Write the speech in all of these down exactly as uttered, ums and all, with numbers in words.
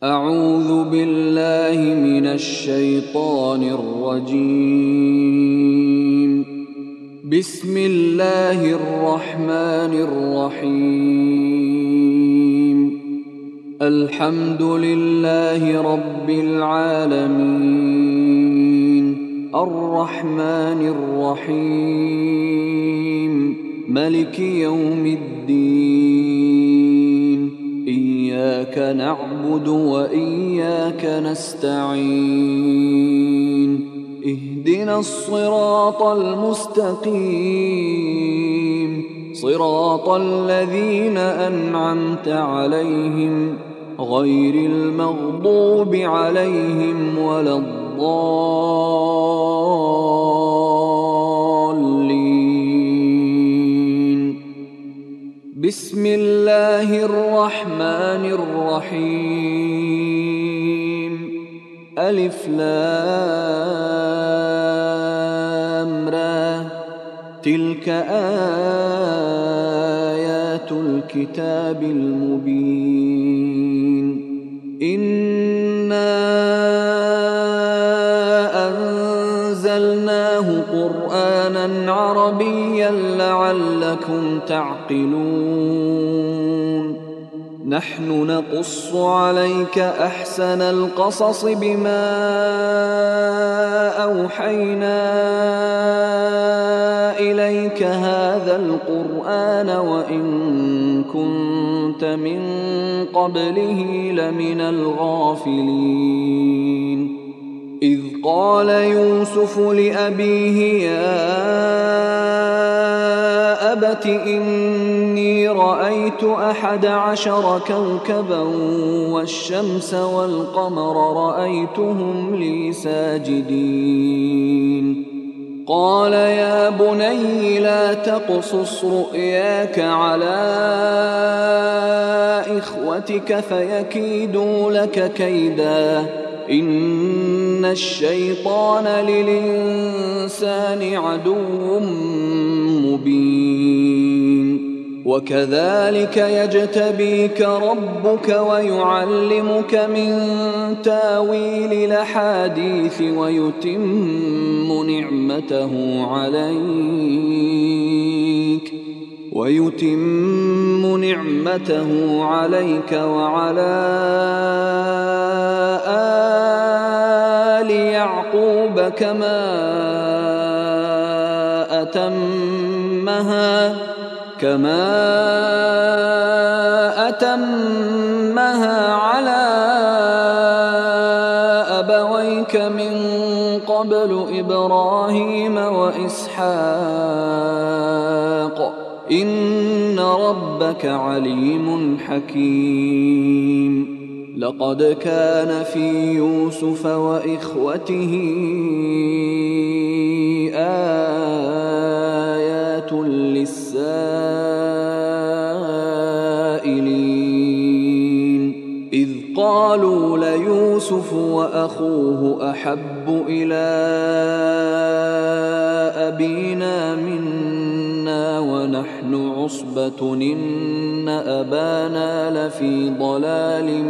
أعوذ بالله من الشيطان الرجيم. بسم الله الرحمن الرحيم. الحمد لله رب العالمين، الرحمن الرحيم، ملك يوم الدين. إياك نعبد وإياك نستعين. اهدنا الصراط المستقيم، صراط الذين أنعمت عليهم غير المغضوب عليهم ولا الضالين. بسم الله الرحمن الرحيم. ألف لام را، تلك آيات الكتاب المبين. إنا أنزلناه قرآنا عربيا لعلكم تعقلون. نحن نقص عليك أحسن القصص بما أوحينا إليك هذا القرآن وإن كنت من قبله لمن الغافلين. إذ قال يوسف لأبيه يا أبت إني رأيت أحد عشر كوكبا والشمس والقمر رأيتهم لي ساجدين. قال يا بني لا تقصص رؤياك على إخوتك فيكيدوا لك كيدا، إن الشيطان للإنسان عدو مبين. وكذلك يجتبيك ربك ويعلمك من تاويل الأحاديث ويتم نعمته عليك ويتم نعمته عليك وعلى آل يعقوب كما أتمها كما أتمها على أبويك من قبل إبراهيم وإسحاق، إن ربك عليم حكيم. لقد كان في يوسف وإخوته آيات للسائلين. إذ قالوا ليوسف وأخوه أحب إلى أبينا منا ونحن عصبة إن أبانا لفي ضلال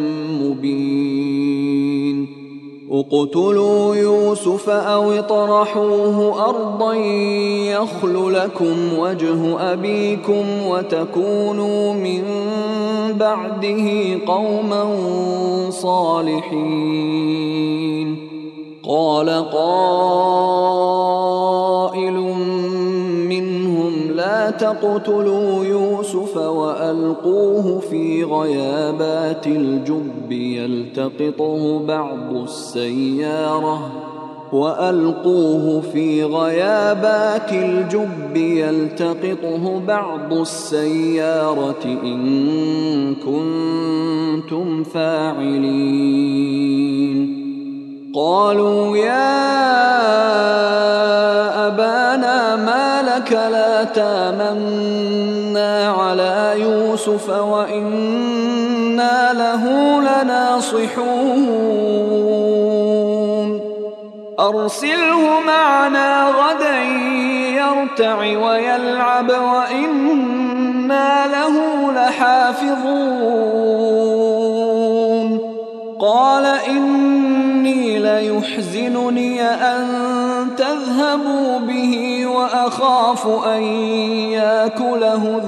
مبين. اقتلوا يوسف أو اطرحوه أرضا يخل لكم وجه أبيكم وتكونوا من بعده قوما صالحين. قال قائل منهم لا تقتلوا يوسف وألقوه في غيابات الجب يلتقطه بعض السيارة وألقوه في غيابات الجب يلتقطه بعض السيارة إن كنتم فاعلين. قالوا يا أبانا ما لك لا تامنا على يوسف وإنا له لناصحون. أرسله معنا غدا يرتع ويلعب وإنا له لحافظون. قال إني ليحزنني أن تذهبوا به وأخاف أن يأكله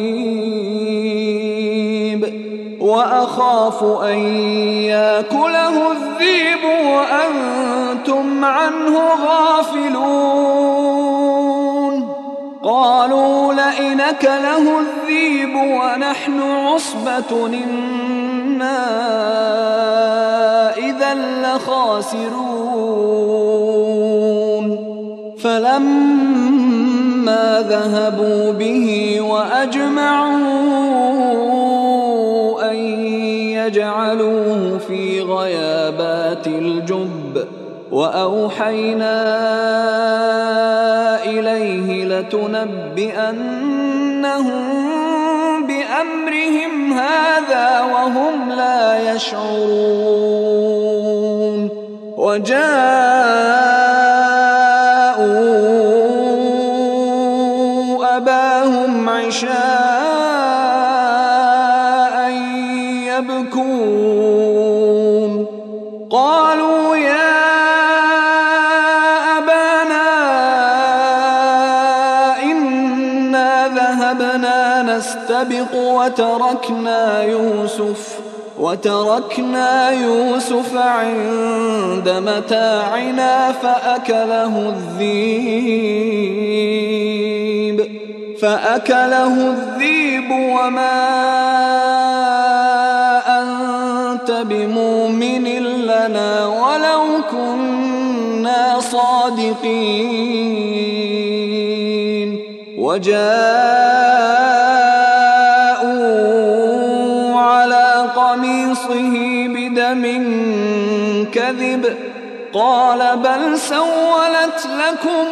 الذئب وأخاف أن يأكله الذئب وأنتم عنه غافلون. قالوا لئن أكله الذئب ونحن عصبة إنا إذا لخاسرون. فلما ذهبوا به وأجمعوا أن يجعلوه في غيابات الجب وأوحينا إليه لتنبئنهم بأمرهم هذا وهم لا يشعرون. وجاءوا أباهم عشاء يبكون. قالوا يا أبانا إنا ذهبنا نستبق وتركنا يوسف وتركنا يوسف عند متاعنا فأكله الذئب فأكله الذئب وما أنت بمؤمن لنا ولو كنا صادقين. وجاءوا على قميصه بدم كذب قال بل سولت لكم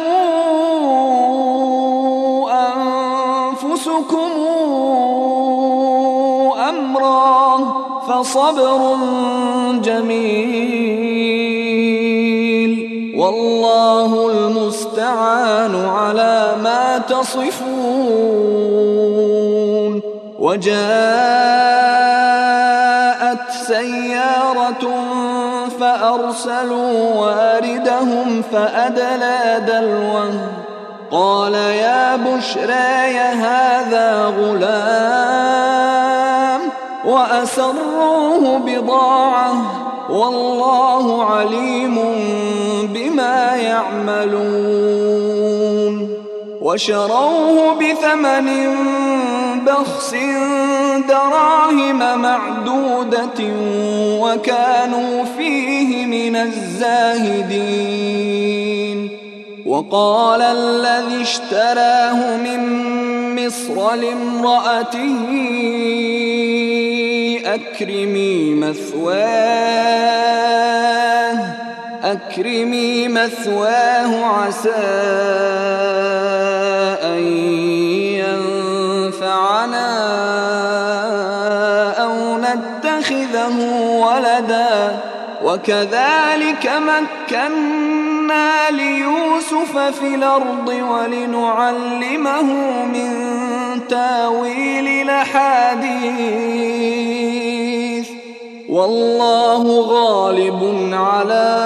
أنفسكم أمرا فصبر جميل والله المستعان على ما تصفون. وجاءت سيارة فأرسلوا واردهم فأدلى دلوه قال يا بشرى هذا غلام وأسروه بضاعة والله عليم بما يعملون. وشروه بثمن بخس دراهم معدودة وكانوا فيه من الزاهدين. وقال الذي اشتراه من مصر لامرأته أكرمي مثواه أكرمي مثواه عسى أن ينفعنا أو نتخذه ولدا وكذلك مكنا ليوسف في الأرض ولنعلمه من تاويل الأحاديث والله غالب على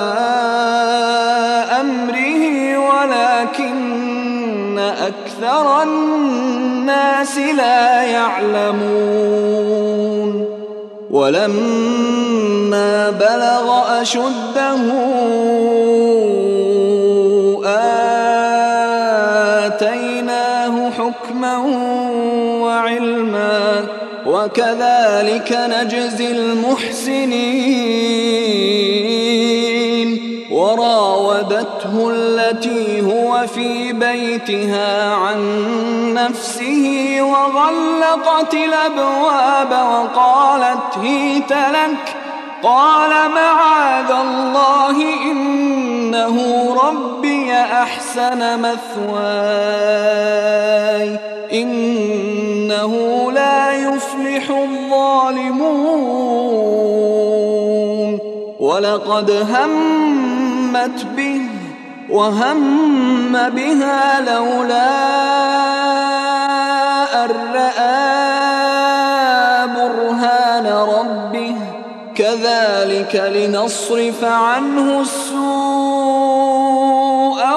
أمره ولكن أكثر الناس لا يعلمون. ولما بلغ أشده آتيناه حكما وعلما وكذلك نجزي المحسنين. وراودته التي هو في بيتها عن نفسه وغلقت الأبواب وقالت هيت لك قال معاذ الله إنه ربي أحسن مثواي إنه لا يفلح الظالمون. ولقد همت به وهم بها لولا أن رأى برهان ربه كذلك لنصرف عنه السوء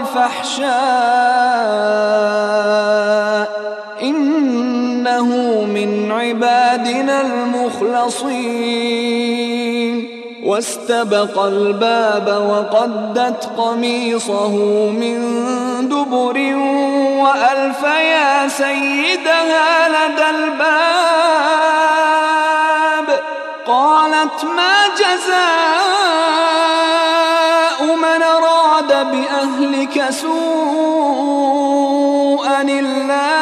والفحشاء إنه من عبادنا المخلصين واستبق الباب وقدت قميصه من دبر وألف يا سيدها لدى الباب قالت ما جزاء من أراد بأهلك سوءا إلا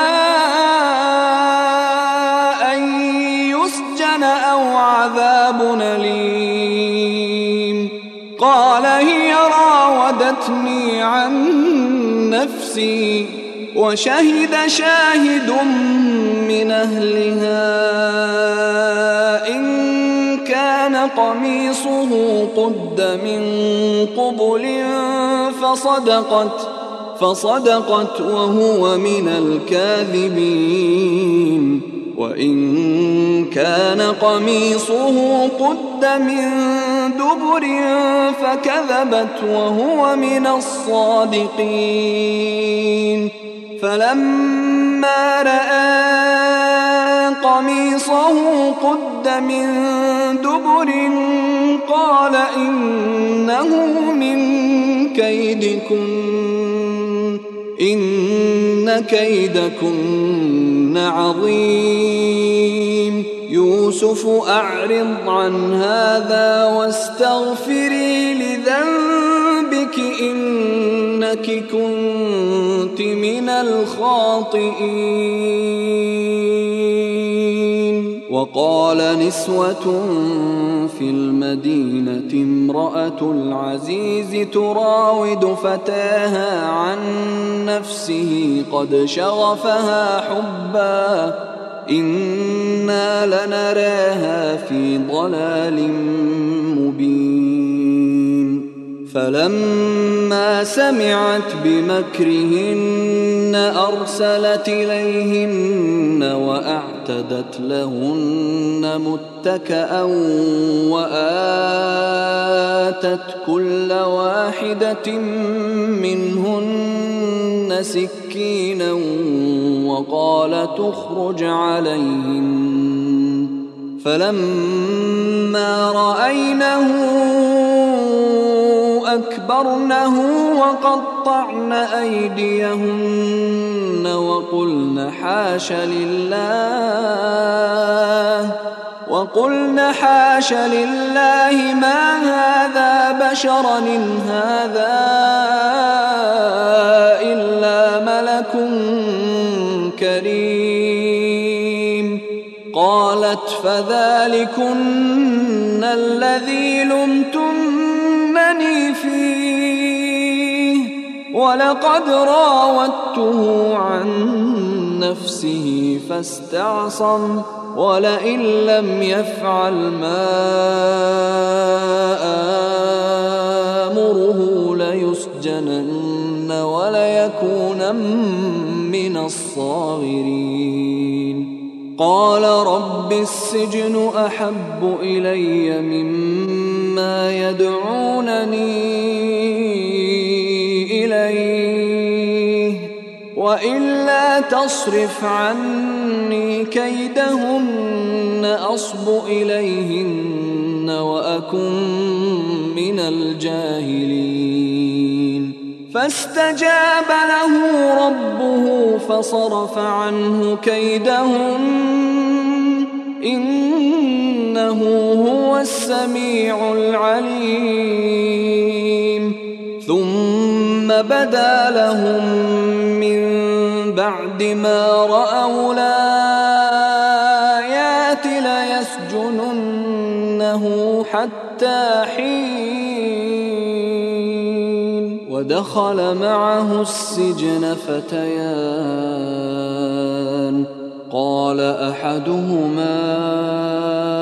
أن يسجن أو عذاب أليم قال هي راودتني عن نفسي وشهد شاهد من أهلها إن كان قميصه قد من قبل فصدقت فصدقت وهو من الكاذبين وإن كان قميصه قد من دبر فكذبت وهو من الصادقين فلما رأى قميصه قد من دبر قال إنه من كيدكن إن كيدكن عظيم يوسف أعرض عن هذا واستغفري لذنبك إنك كنت من الخاطئين وقال نسوة في المدينة امرأة العزيز تراود فتاها عن نفسه قد شغفها حبا إنا لنراها في ضلال مبين فلما سمعت بمكرهن أرسلت إليهن وأعتدت لهن متكأ وآتت كل واحدة منهن سكينا وقالت اخرج عليهن فلما رأينه أكبرنه وقطعن أيديهن وقلن حاش لله وقلن حاش لله ما هذا بشرا إن هذا إلا ملك كريم قالت فذلكن الذي لمتنني فيه ولقد راودته عن نفسه فاستعصم ولئن لم يفعل ما آمره ليسجنن وليكون من الصاغرين قال رب السجن أحب إلي مما يدعونني إليه وإلا تصرف عني كيدهن أصب إليهن وأكن من الجاهلين فاستجاب له ربه فصرف عنه كيدهن إنه هو السميع العليم ثم بدا لهم من بعد ما رأوا الآيات ليسجننه حتى حين ودخل معه السجن فتيان قال أحدهما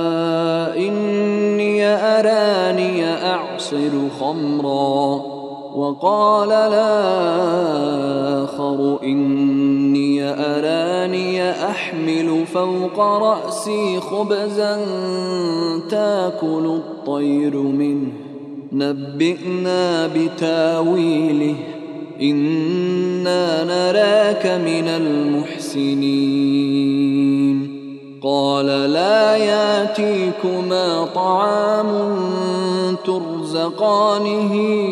إني أراني أعصر خمرا وقال الآخر إني أراني أحمل فوق رأسي خبزا تأكل الطير منه نبئنا بتاويله إنا نراك من المحسنين قال لا يأتيكما طعام ترزقانه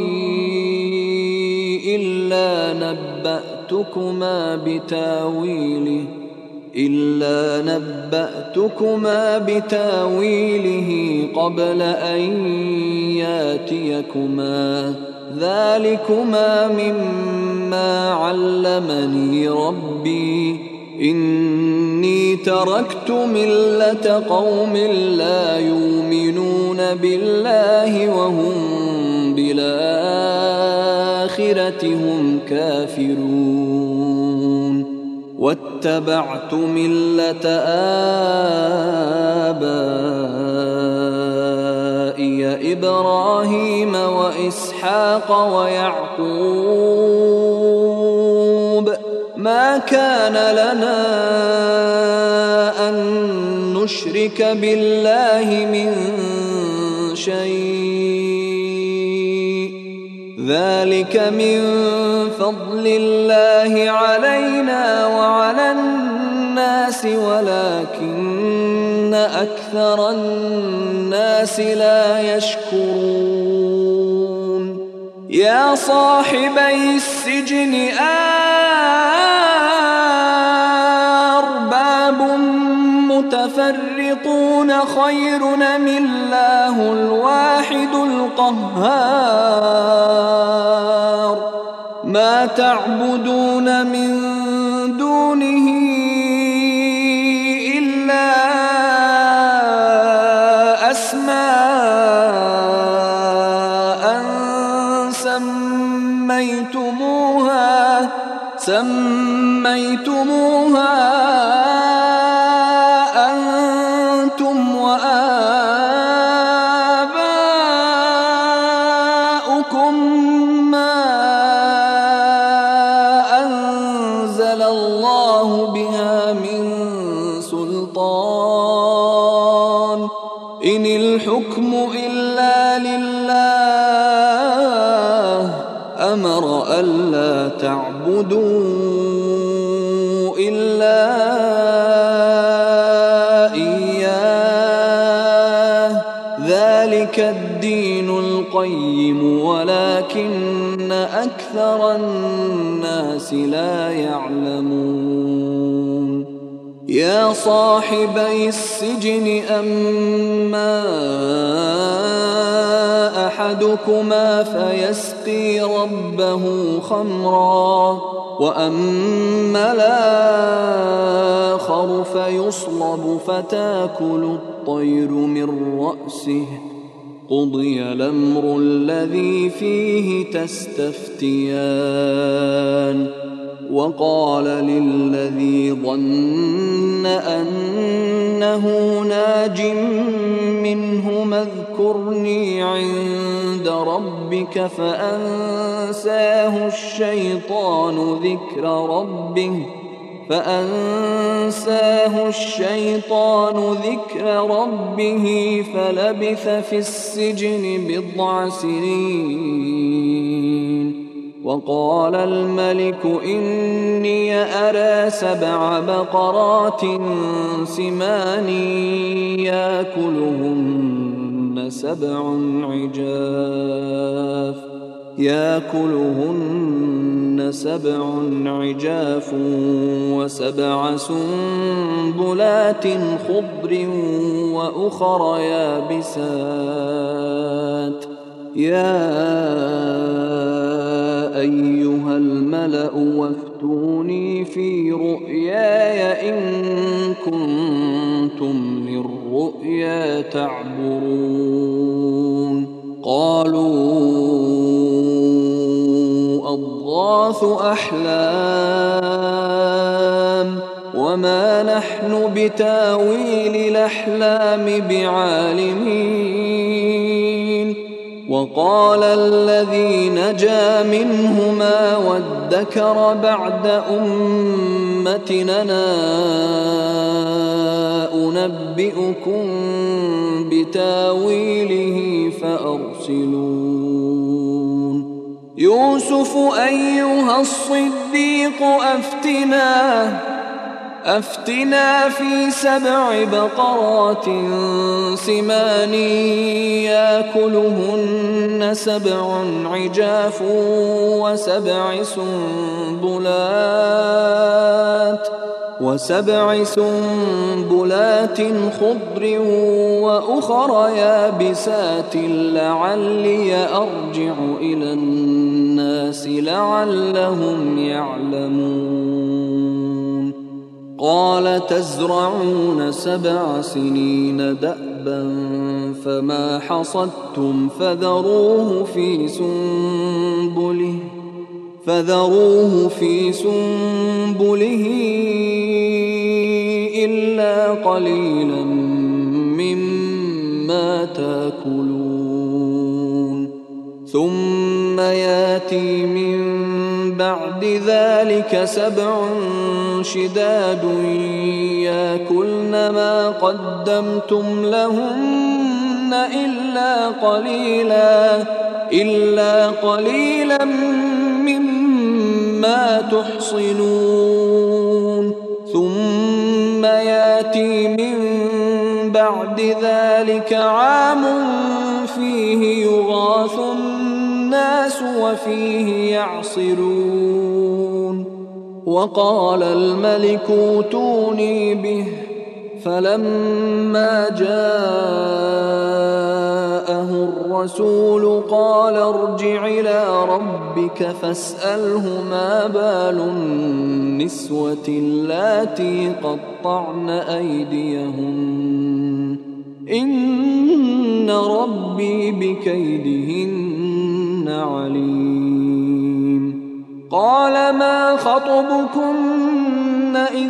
إلا نبأتكما بتاويله إلا نبأتكما بتاويله قبل أن يأتيكما ذلكما مما علمني ربي إني تركت ملة قوم لا يؤمنون بالله وهم بالآخرة هم كافرون واتبعت ملة آبائي إبراهيم وإسحاق ويعقوب ما كان لنا أن نشرك بالله من شيء ذلك من فضل الله علينا وعلى الناس ولكن أكثر الناس لا يشكرون يا صاحبي السجن أرباب متفرقون خير أم الله الواحد القهار ما تعبدون من دونه إلا أسماء سميتموها سميتموها أنتم وآباؤكم ما أنزل الله بها من سلطان إن الحكم إلا لله أمر ألا تعبدوا إلا إياه ذلك الدين القيم ولكن أكثر الناس لا يعلمون يا صاحبي السجن أما أحدكما فيسقي ربه خمرا وأما الآخر فيصلب فتأكل الطير من رأسه قضي الأمر الذي فيه تستفتيان وقال للذي ظن أنه ناج منهما اذكرني عند ربك فأنساه الشيطان ذكر ربه فأنساه الشيطان ذكر ربه فلبث في السجن بضع سنين وقال الملك إني أرى سبع بقرات سمان يأكلهن سبع عجاف يأكلهن سبع عجاف وسبع سنبلات خضر وأخر يابسات يا أيها الملأ وافتوني في رؤياي إن كنتم للرؤيا تعبرون قالوا أضغاث أحلام وما نحن بتاويل الأحلام بعالمين وقال الذي نجا منهما وادكر بعد أمتنا أنبئكم بتاويله فأرسلون يوسف أيها الصديق أفتنا أفتنا في سبع بقرات سمان يأكلهن سبع عجاف وسبع سنبلات وسبع سنبلات خضر وأخر يابسات لعلي أرجع إلى الناس لعلهم يعلمون قال تزرعون سبع سنين دأبا فما حصدتم فذروه في سنبله فذروه في سنبله إلا قليلا مما تأكلون ثم يأتي من بعد ذلك سبع شداد يأكلن ما قدمتم لهن إلا قليلا إلا قليلا مما تحصنون ثم يأتي من بعد ذلك عام فيه يغاث الناس وفيه يعصرون وقال الملك ائتوني به فلما جاءه الرسول قال ارجع إلى ربك فاسأله ما بال النسوة اللاتي قطعن أيديهن إن ربي بكيدهن عليم قال ما خطبكن إذ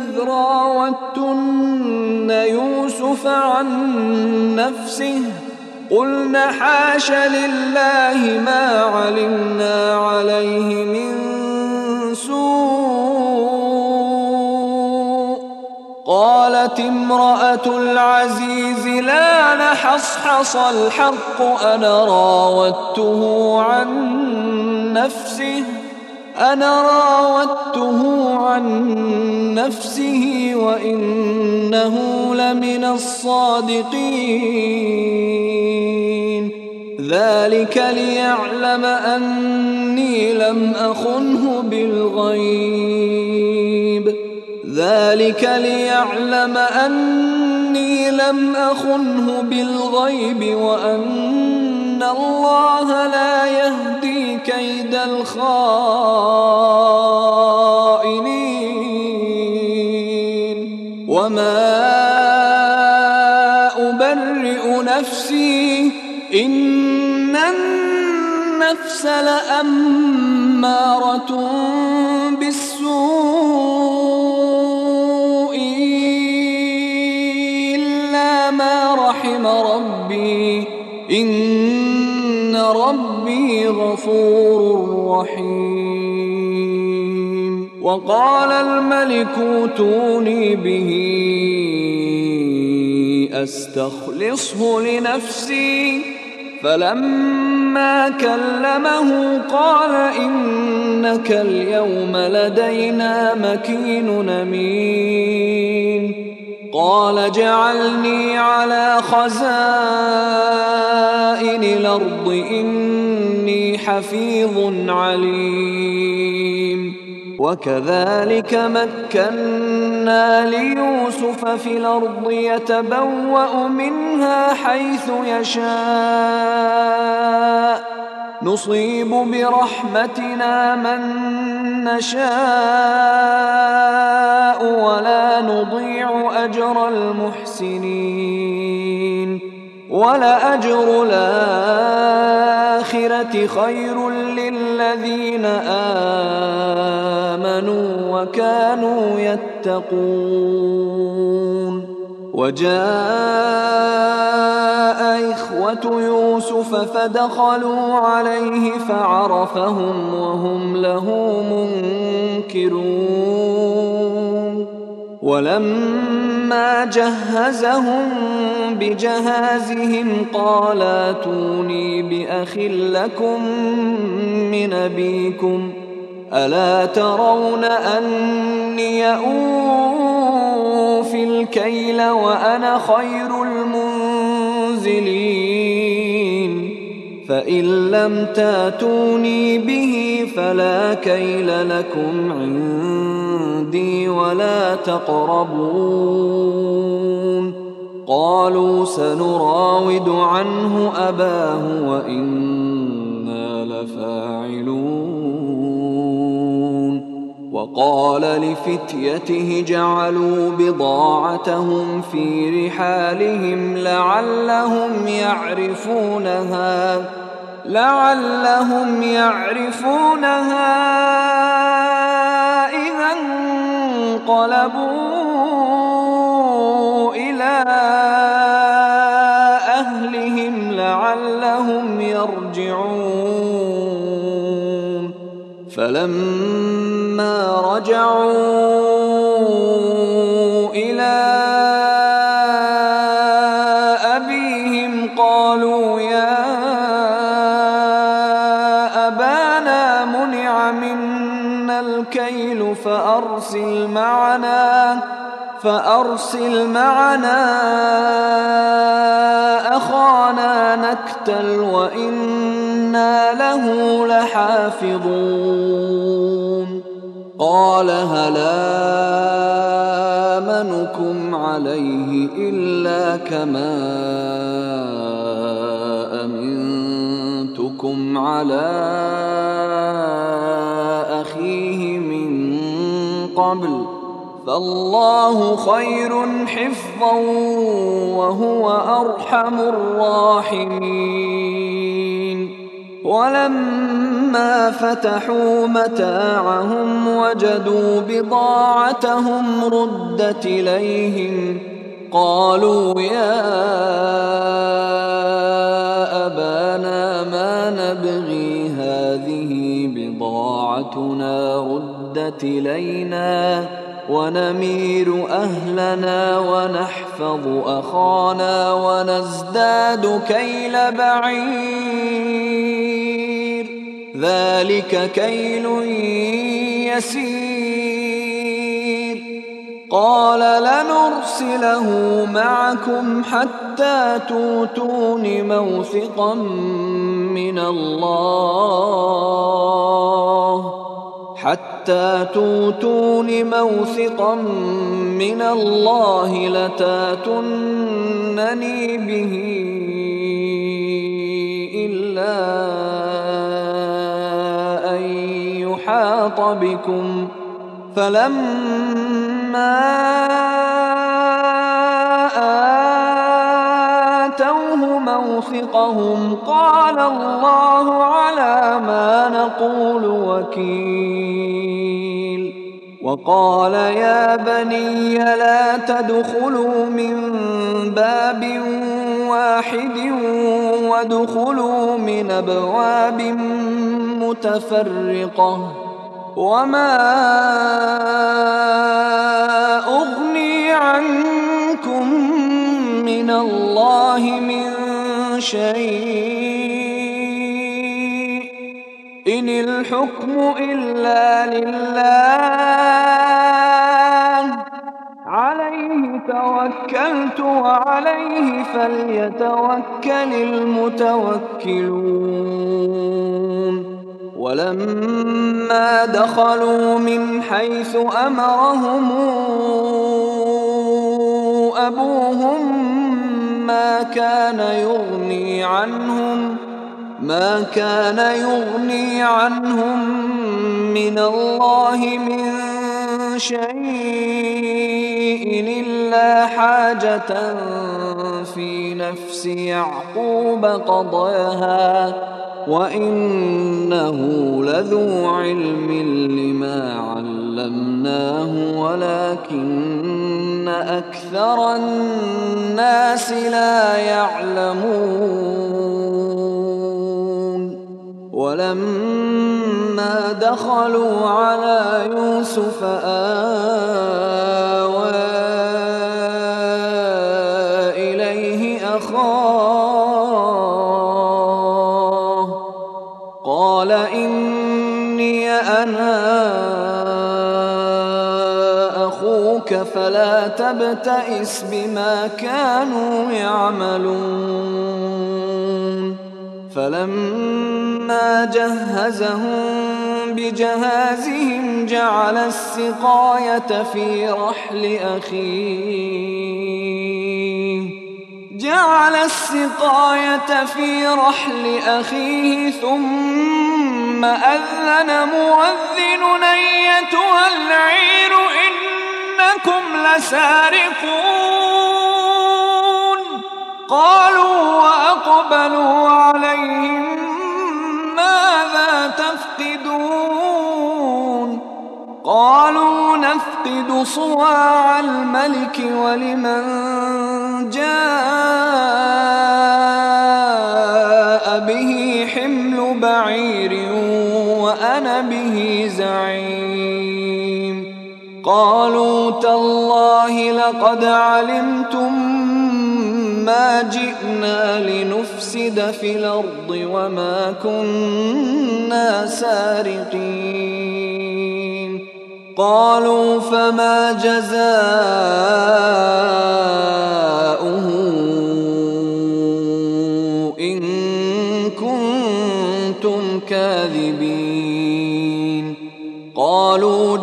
راوتن يوسف عن نفسه قلن حاش لله ما علمنا عليه من سوء قالت امرأة العزيز لا نحصحص الحق أنا راودته عن نفسه أنا راودته عن نفسه وإنه لمن الصادقين ذلك ليعلم أني لم أخنه بالغيب ذلك ليعلم أني لم أخنه بالغيب وأن الله لا يهدي كيد الخائنين وما أبرئ نفسي إن النفس لأمارة بالسوء إلا ما رحم ربي إن ربي غفور رحيم وقال الملك ائتوني به أستخلصه لنفسي فلما كلمه قال إنك اليوم لدينا مكين أمين قال جعلني على خزائن الأرض إني حفيظ عليم وكذلك مكنا ليوسف في الأرض يتبوأ منها حيث يشاء نصيب برحمتنا من نشاء ولا نضيع أجر المحسنين ولأجر الآخرة خير للذين آمنوا وكانوا يتقون وجاء إخوة يوسف فدخلوا عليه فعرفهم وهم له منكرون ولما جهزهم بجهازهم قال ائتوني بأخ لكم من أبيكم ألا ترون أني أوفي الكيل وأنا خير المنزلين فإن لم تاتوني به فلا كيل لكم عندي ولا تقربون قالوا سنراود عنه أباه وإنا لفاعلون وقال لفتيته جعلوا بضاعتهم في رحالهم لعلهم يعرفونها لعلهم يعرفونها إذا انقلبوا إلى أهلهم لعلهم يرجعون فلما رجعوا إلى أبيهم قالوا يا أبانا منع منا الكيل فأرسل معنا فأرسل معنا أخانا نكتل وإنا له لحافظون قال هل آمنكم عليه إلا كما أمنتكم على أخيه من قبل فالله خير حفظا وهو أرحم الراحمين ولما فتحوا متاعهم وجدوا بضاعتهم ردت إليهم قالوا يا أبانا ما نبغي هذه بضاعتنا ردت إلينا ونمير أهلنا ونحفظ أخانا ونزداد كيل بعير ذلك كيل يسير قال لنرسله معكم حتى توتون موثقا من الله حتى توتون موثقا من الله لتاتونني به إلا أن يحاط بكم فلما آتوه موثقهم قال الله على ما نقول وكيل وقال يا بني لا تدخلوا من باب واحد وادخلوا من أبواب متفرقة وما أغني عنكم من الله من شيء إن الحكم إلا لله عليه توكلت وعليه فليتوكل المتوكلون ولما دخلوا من حيث أمرهم أبوهم ما كان يغني عنهم ما كان يغني عنهم من الله من شيء إلا حاجة في نفس يعقوب قضاها وإنه لذو علم لما علمناه ولكن أكثر الناس لا يعلمون ولما دخلوا على يوسف آوى إليه أخاه قال إني أنا أخوك فلا تبتئس بما كانوا يعملون فلما جهزهم بجهازهم جعل السقاية في رحل أخيه جعل السقاية في رحل أخيه ثم أذن مؤذن أيتها العير إنكم لسارقون قالوا وأقبلوا عليهم ماذا تفقدون قالوا نفقد صواع الملك ولمن جاء به حمل بعير وأنا به زعيم قالوا تالله لقد علمتم ما جئنا لنفسد في الأرض وما كنا سارقين قالوا فما جزاؤه إن كنتم كاذبين قالوا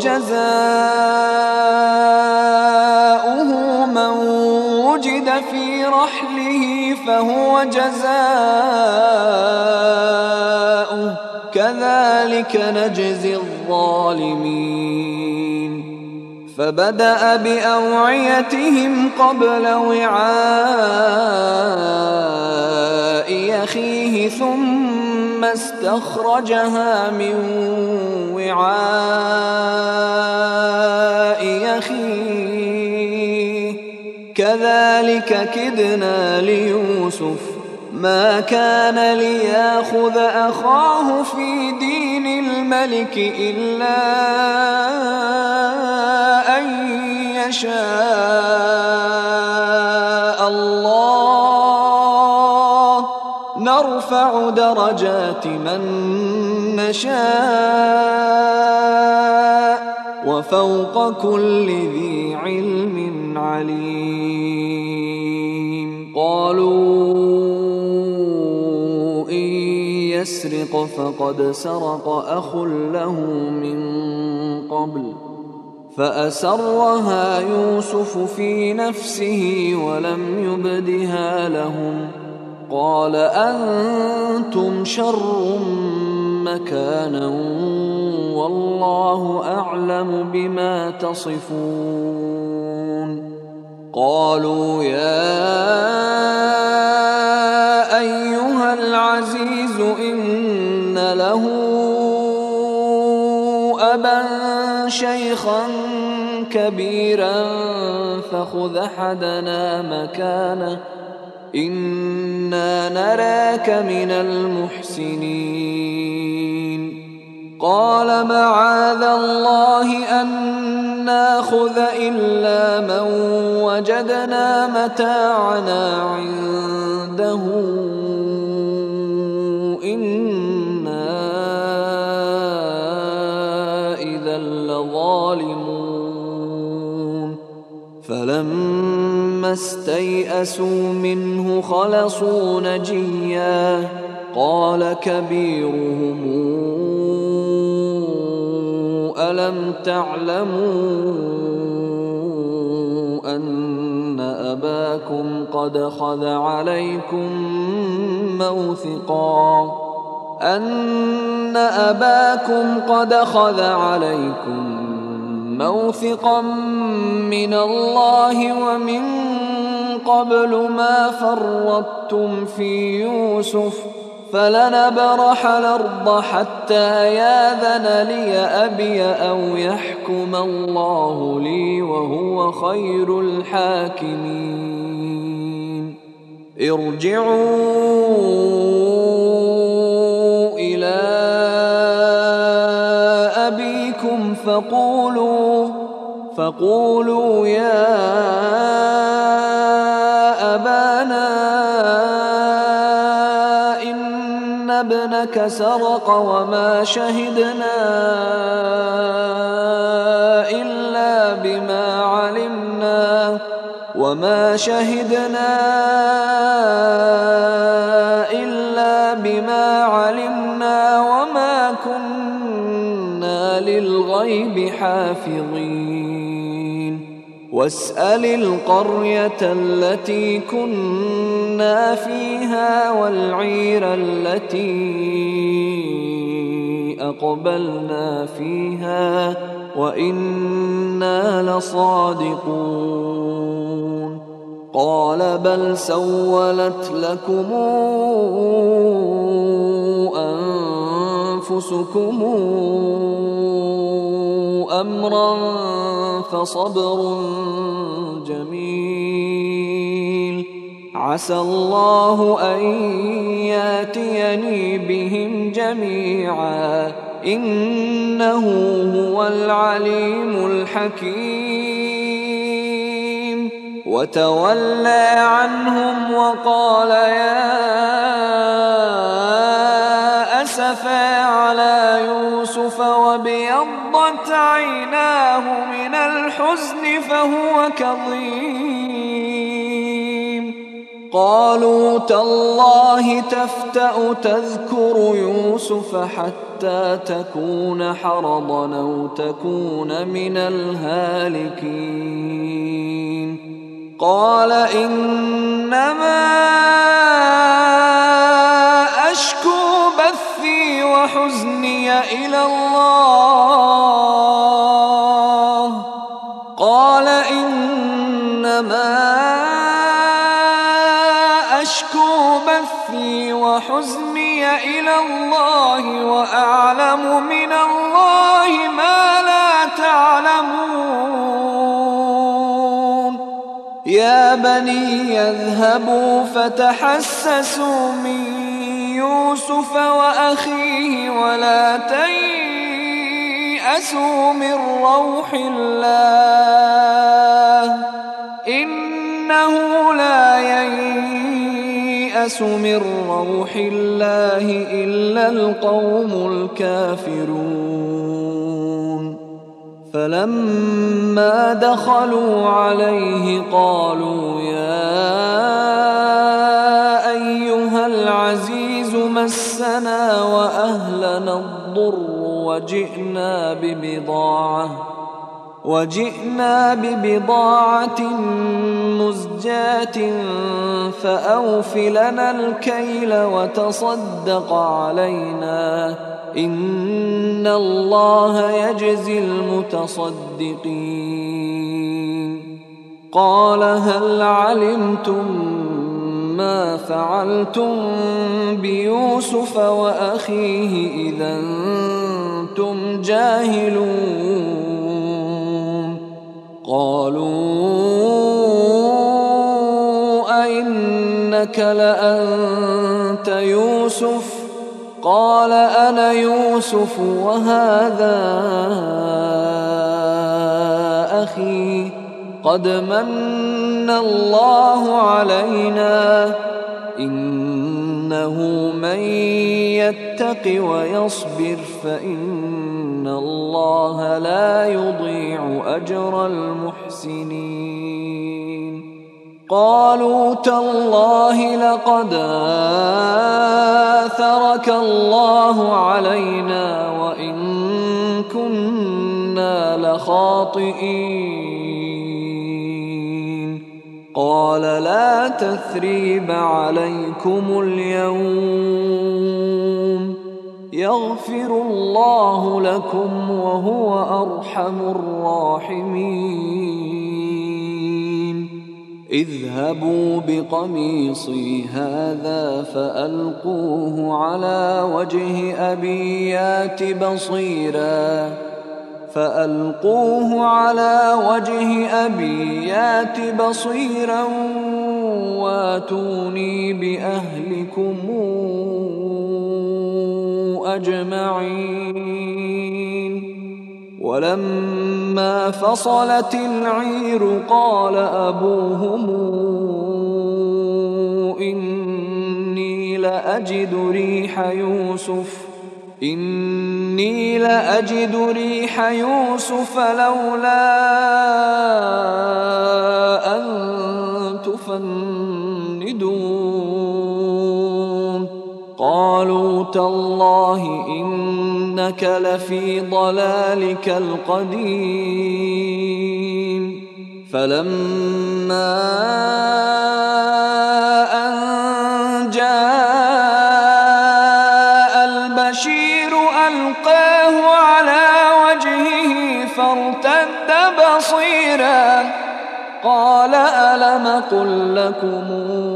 جزاؤه من وجد في رحله فهو جزاؤه كذلك نجزي الظالمين فبدأ بأوعيتهم قبل وعاء أخيه ثم استخرجها من وعاء أخيه كذلك كدنا ليوسف ما كان ليأخذ أخاه في دين الملك إلا أن يشاء الله نرفع درجات من نشاء وفوق كل ذي علم عليم قالوا يسرق فقد سرق أخ له من قبل فأسرها يوسف في نفسه ولم يبدها لهم قال أنتم شر مكانا والله أعلم بما تصفون قالوا يا أيها العزيز إن له أبا شيخا كبيرا فخذ أحدنا مكانه إنا نراك من المحسنين قال معاذ الله أن ناخذ إلا من وجدنا متاعنا عنده إنا إذا لظالمون فلما استيئسوا منه خلصوا نجيا قال كبيرهم ألم تعلموا أن أباكم قد خذ عليكم موثقا أن أباكم قد خذ عليكم موثقا من الله ومن قبل ما فرطتم في يوسف فلنبرح الأرض حتى ياذن لي أبي أو يحكم الله لي وهو خير الحاكمين ارجعوا إلى أبيكم فقولوا فقولوا يا أبانا إن ابنك سرق وما شهدنا إلا بما علمنا وما شهدنا إلا بما علمنا وما كنا للغيب حافظين واسأل القرية التي كنا فيها والعير التي أقبلنا فيها وإنا لصادقون قال بل سولت لكم أنفسكم أمرا فصبر جميل عسى الله أن ياتيني بهم جميعا إنه هو العليم الحكيم وتولى عنهم وقال يا أسفا على يوسف وابيضت عيناه من الحزن فهو كظيم قالوا تالله تفتأ تذكر يوسف حتى تكون حرضا أو تكون من الهالكين قال إنما أشكو بثي وحزني إلى الله قال إنما أشكو بثي وحزني إلى الله وأعلم من الله ما لا تعلمون يا بني يذهبوا فتحسسوا من يوسف وأخيه ولا تيأسوا من روح الله إنه لا ييأس من روح الله إلا القوم الكافرون فلما دخلوا عليه قالوا يا أيها العزيز مسنا وأهلنا الضر وجئنا ببضاعة وجئنا ببضاعة مزجاة فأوف لنا الكيل وتصدق علينا إن الله يجزي المتصدقين قال هل علمتم ما فعلتم بيوسف وأخيه إذا أنتم جاهلون قالوا أئنك لأنت يوسف قال أنا يوسف وهذا أخي قد من الله علينا إنه من يتق ويصبر فإن الله لا يضيع أجر المحسنين قالوا تالله لقد آثرك الله علينا وإن كنا لخاطئين قال لا تثريب عليكم اليوم يغفر الله لكم وهو أرحم الراحمين اذهبوا بقميصي هذا فألقوه على وجه أبي يأت بصيرا فألقوه على وجه أبي يأت بصيرا واتوني بأهلكم أجمعين. ولما فصلت العير قال أبوهم إني لأجد ريح يوسف إني لأجد ريح يوسف لولا أن تفندون. قالوا تالله إنك لفي ضلالك القديم. فلما أن جاء البشير ألقاه على وجهه فارتد بصيرا قال ألم قل لكم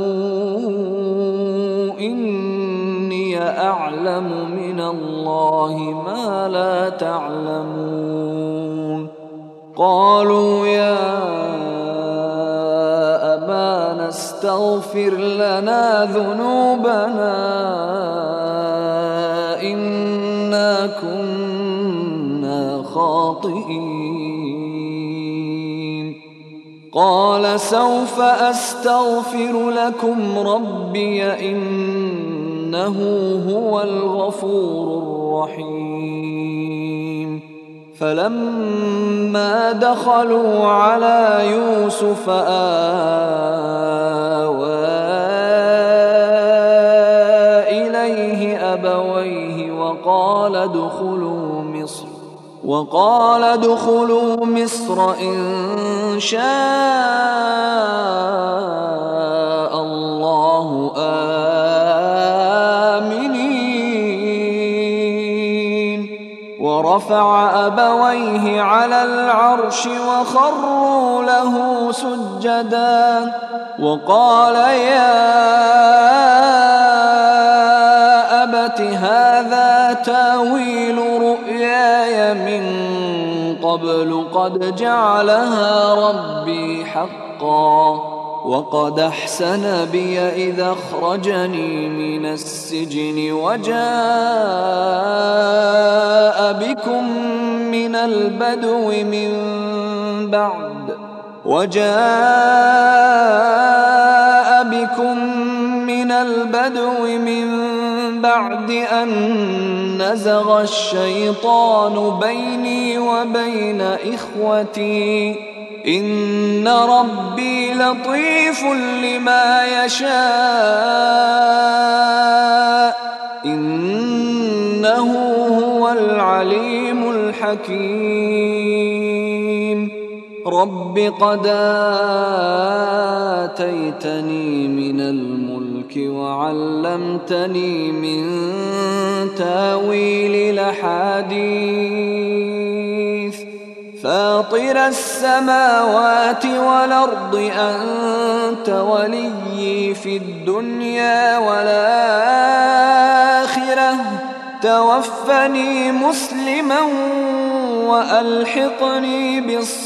إني أعلم من الله ما لا تعلمون. قالوا يا أبانا استغفر لنا ذنوبنا إنا كنا خاطئين. قال سوف أستغفر لكم ربي إنه هو الغفور الرحيم. فلما دخلوا على يوسف آوى إليه أبويه وقال ادخلوا مصر وقال ادخلوا مصر إن شاء الله آمنين. ورفع أبويه على العرش وخروا له سجدا وقال يا أبت هذا تاويل رؤياي من قبل قد جعلها ربي حقا وقد أحسن بي إذا أخرجني من السجن وجاء بكم من البدو من بعد وجاء بكم من البدو من بعد أن نزغ الشيطان بيني وبين إخوتي إن ربي لطيف لما يشاء إنه هو العليم الحكيم. رب قد آتيتني من الملك وعلمتني من تاويل الأحاديث فاطر السماوات والأرض أنت وليي في الدنيا والآخرة توفني مسلما وألحقني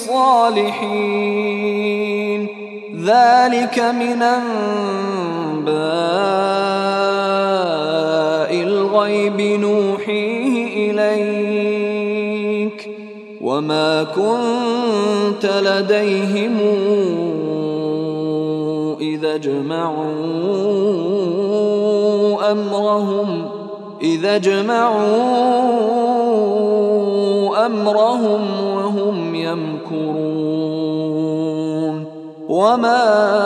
بالصالحين. ذلك من أنباء الغيب نوحيه إليك وما كنت لديهم إذا اجمعوا أمرهم إذا اجمعوا أمرهم وهم يمكرون. وما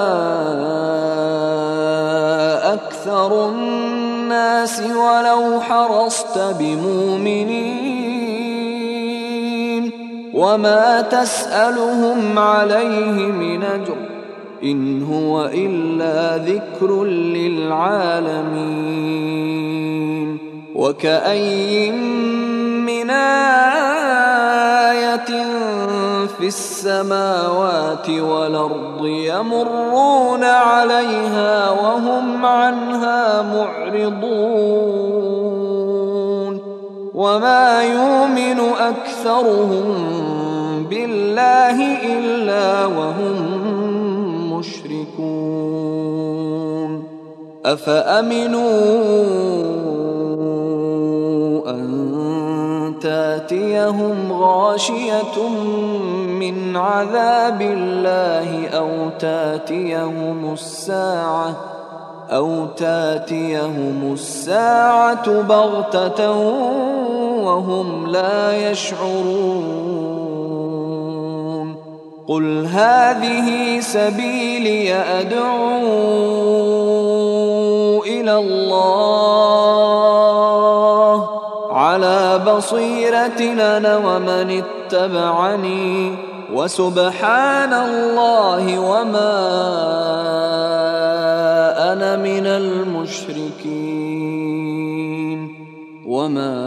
أكثر الناس ولو حرصت بمؤمنين وما تسألهم عليه من أجر إن هو إلا ذكر للعالمين. وكأين من آية في السماوات والأرض يمرون عليها وهم عنها معرضون وما يؤمن أكثرهم بالله إلا وهم مشركون أفأمنوا أن تاتيهم غاشية من عذاب الله أو تاتيهم الساعة أو تاتيهم الساعة بغتة وهم لا يشعرون قل هذه سبيلي أدعو إلى الله على بصيرة أنا ومن اتبعني وسبحان الله وما أنا من المشركين وما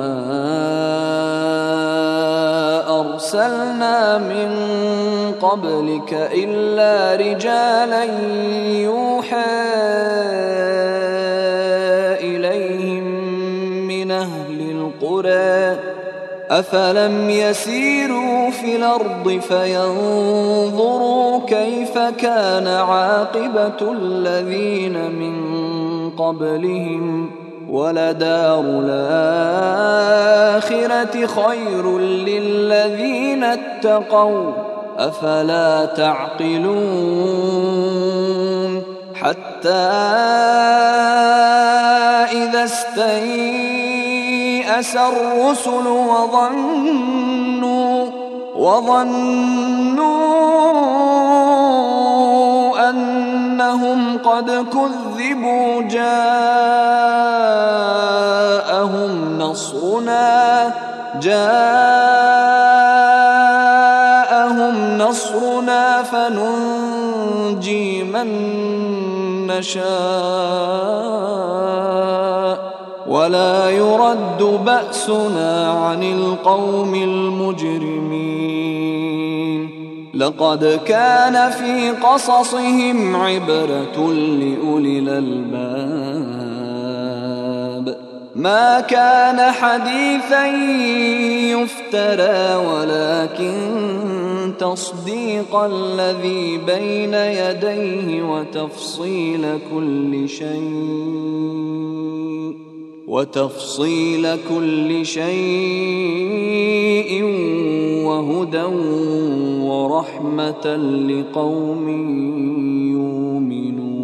أرسلنا من قبلك إلا رجالا يوحى إليهم من أهل القرى أفلم يسيروا في الأرض فينظروا كيف كان عاقبة الذين من قبلهم ولدار الآخرة خير للذين اتقوا أفلا تعقلون حتى إذا استيأس الرسل وظنوا وظنوا أنهم قد كذبوا جاءهم نصرنا جاءهم نصرنا فننجي من نشاء ولا يرد بأسنا عن القوم المجرمين لقد كان في قصصهم عبرة لأولي الألباب ما كان حديثا يفترى ولكن تصديق الذي بين يديه وتفصيل كل شيء وتفصيل كل شيء وهدى ورحمة لقوم يؤمنون.